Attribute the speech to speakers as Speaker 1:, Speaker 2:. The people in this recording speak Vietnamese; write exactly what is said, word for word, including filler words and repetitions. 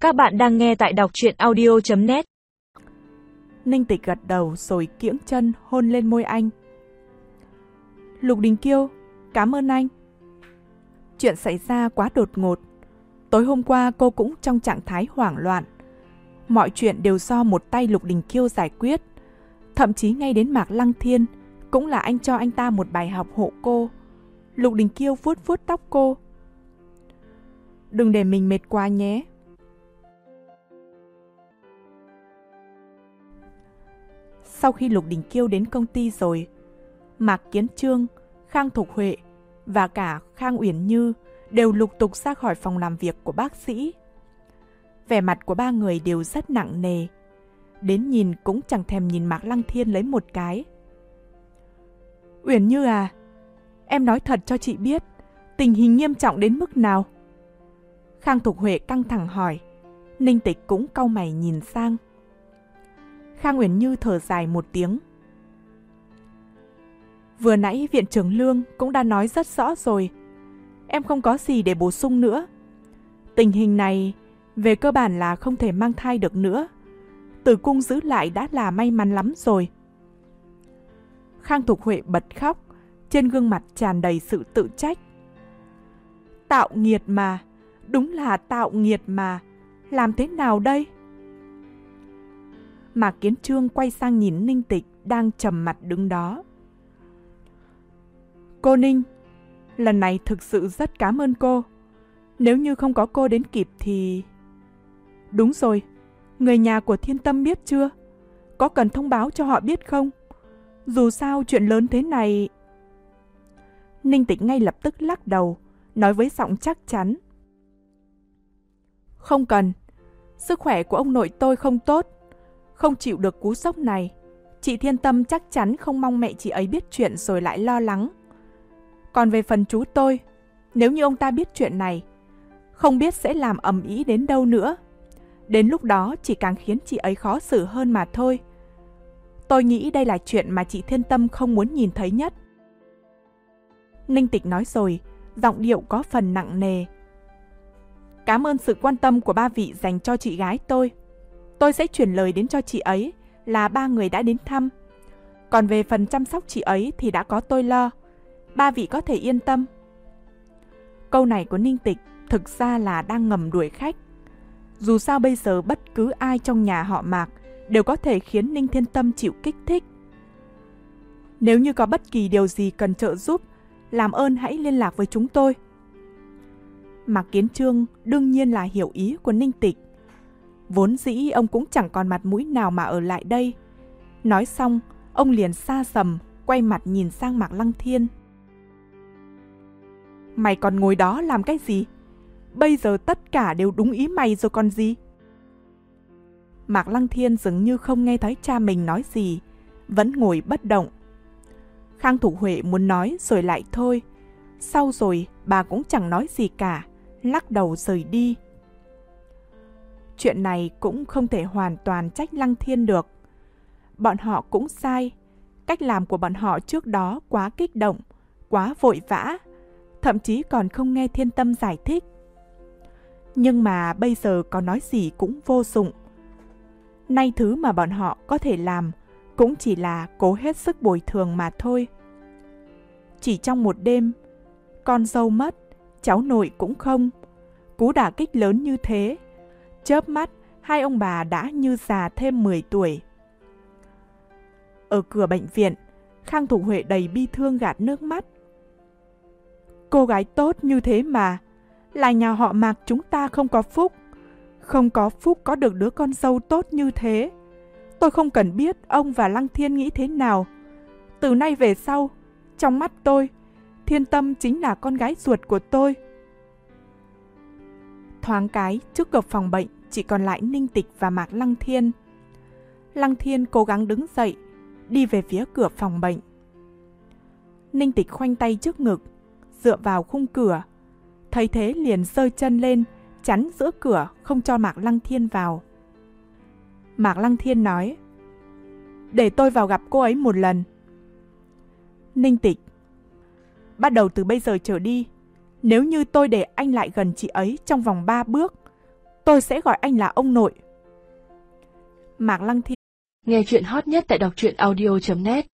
Speaker 1: Các bạn đang nghe tại đọc truyện audio chấm net.
Speaker 2: Ninh Tịch gật đầu rồi kiễng chân hôn lên môi anh. Lục Đình Kiêu, cảm ơn anh. Chuyện xảy ra quá đột ngột. Tối hôm qua cô cũng trong trạng thái hoảng loạn. Mọi chuyện đều do một tay Lục Đình Kiêu giải quyết. Thậm chí ngay đến Mạc Lăng Thiên cũng là anh cho anh ta một bài học hộ cô. Lục Đình Kiêu vuốt vuốt tóc cô. Đừng để mình mệt quá nhé. Sau khi Lục Đình Kiêu đến công ty rồi, Mạc Kiến Trương, Khang Thục Huệ và cả Khang Uyển Như đều lục tục ra khỏi phòng làm việc của bác sĩ. Vẻ mặt của ba người đều rất nặng nề. Đến nhìn cũng chẳng thèm nhìn Mạc Lăng Thiên lấy một cái. Uyển Như à, em nói thật cho chị biết, tình hình nghiêm trọng đến mức nào? Khang Thục Huệ căng thẳng hỏi. Ninh Tịch cũng cau mày nhìn sang. Khang Uyển Như thở dài một tiếng. Vừa nãy Viện trưởng Lương cũng đã nói rất rõ rồi. Em không có gì để bổ sung nữa. Tình hình này về cơ bản là không thể mang thai được nữa. Tử cung giữ lại đã là may mắn lắm rồi. Khang Thục Huệ bật khóc, trên gương mặt tràn đầy sự tự trách. Tạo nghiệt mà, đúng là tạo nghiệt mà. Làm thế nào đây? Mạc Kiến Trương quay sang nhìn Ninh Tịch đang trầm mặt đứng đó. Cô Ninh, lần này thực sự rất cảm ơn cô. Nếu như không có cô đến kịp thì... Đúng rồi, người nhà của Thiên Tâm biết chưa? Có cần thông báo cho họ biết không? Dù sao chuyện lớn thế này... Ninh Tịch ngay lập tức lắc đầu, nói với giọng chắc chắn. Không cần, sức khỏe của ông nội tôi không tốt. Không chịu được cú sốc này, chị Thiên Tâm chắc chắn không mong mẹ chị ấy biết chuyện rồi lại lo lắng. Còn về phần chú tôi, nếu như ông ta biết chuyện này, không biết sẽ làm ầm ĩ đến đâu nữa. Đến lúc đó chỉ càng khiến chị ấy khó xử hơn mà thôi. Tôi nghĩ đây là chuyện mà chị Thiên Tâm không muốn nhìn thấy nhất. Ninh Tịch nói rồi, giọng điệu có phần nặng nề. Cảm ơn sự quan tâm của ba vị dành cho chị gái tôi. Tôi sẽ chuyển lời đến cho chị ấy là ba người đã đến thăm. Còn về phần chăm sóc chị ấy thì đã có tôi lo. Ba vị có thể yên tâm. Câu này của Ninh Tịch thực ra là đang ngầm đuổi khách. Dù sao bây giờ bất cứ ai trong nhà họ Mạc đều có thể khiến Ninh Thiên Tâm chịu kích thích. Nếu như có bất kỳ điều gì cần trợ giúp, làm ơn hãy liên lạc với chúng tôi. Mạc Kiến Trương đương nhiên là hiểu ý của Ninh Tịch. Vốn dĩ ông cũng chẳng còn mặt mũi nào mà ở lại đây. Nói xong, ông liền xa sầm, quay mặt nhìn sang Mạc Lăng Thiên. Mày còn ngồi đó làm cái gì? Bây giờ tất cả đều đúng ý mày rồi còn gì? Mạc Lăng Thiên dường như không nghe thấy cha mình nói gì, vẫn ngồi bất động. Khang Thủ Huệ muốn nói rồi lại thôi. Sau rồi bà cũng chẳng nói gì cả, lắc đầu rời đi. Chuyện này cũng không thể hoàn toàn trách Lăng Thiên được. Bọn họ cũng sai. Cách làm của bọn họ trước đó quá kích động, quá vội vã, thậm chí còn không nghe Thiên Tâm giải thích. Nhưng mà bây giờ có nói gì cũng vô dụng. Nay thứ mà bọn họ có thể làm cũng chỉ là cố hết sức bồi thường mà thôi. Chỉ trong một đêm, con dâu mất, cháu nội cũng không. Cú đả kích lớn như thế, chớp mắt hai ông bà đã như già thêm mười tuổi. Ở cửa bệnh viện, Khang Thủ Huệ đầy bi thương gạt nước mắt. Cô gái tốt như thế mà, là nhà họ Mạc chúng ta không có phúc. Không có phúc có được đứa con dâu tốt như thế. Tôi không cần biết ông và Lăng Thiên nghĩ thế nào. Từ nay về sau, trong mắt tôi, Thiên Tâm chính là con gái ruột của tôi. Thoáng cái, trước cửa phòng bệnh chỉ còn lại Ninh Tịch và Mạc Lăng Thiên. Lăng Thiên cố gắng đứng dậy, đi về phía cửa phòng bệnh. Ninh Tịch khoanh tay trước ngực, dựa vào khung cửa. Thấy thế liền giơ chân lên, chắn giữa cửa không cho Mạc Lăng Thiên vào. Mạc Lăng Thiên nói, để tôi vào gặp cô ấy một lần. Ninh Tịch, bắt đầu từ bây giờ trở đi, nếu như tôi để anh lại gần chị ấy trong vòng ba bước, tôi sẽ gọi anh là ông nội. Mạc Lăng Thiên
Speaker 3: Nghe chuyện hot nhất tại đọc truyện audio chấm net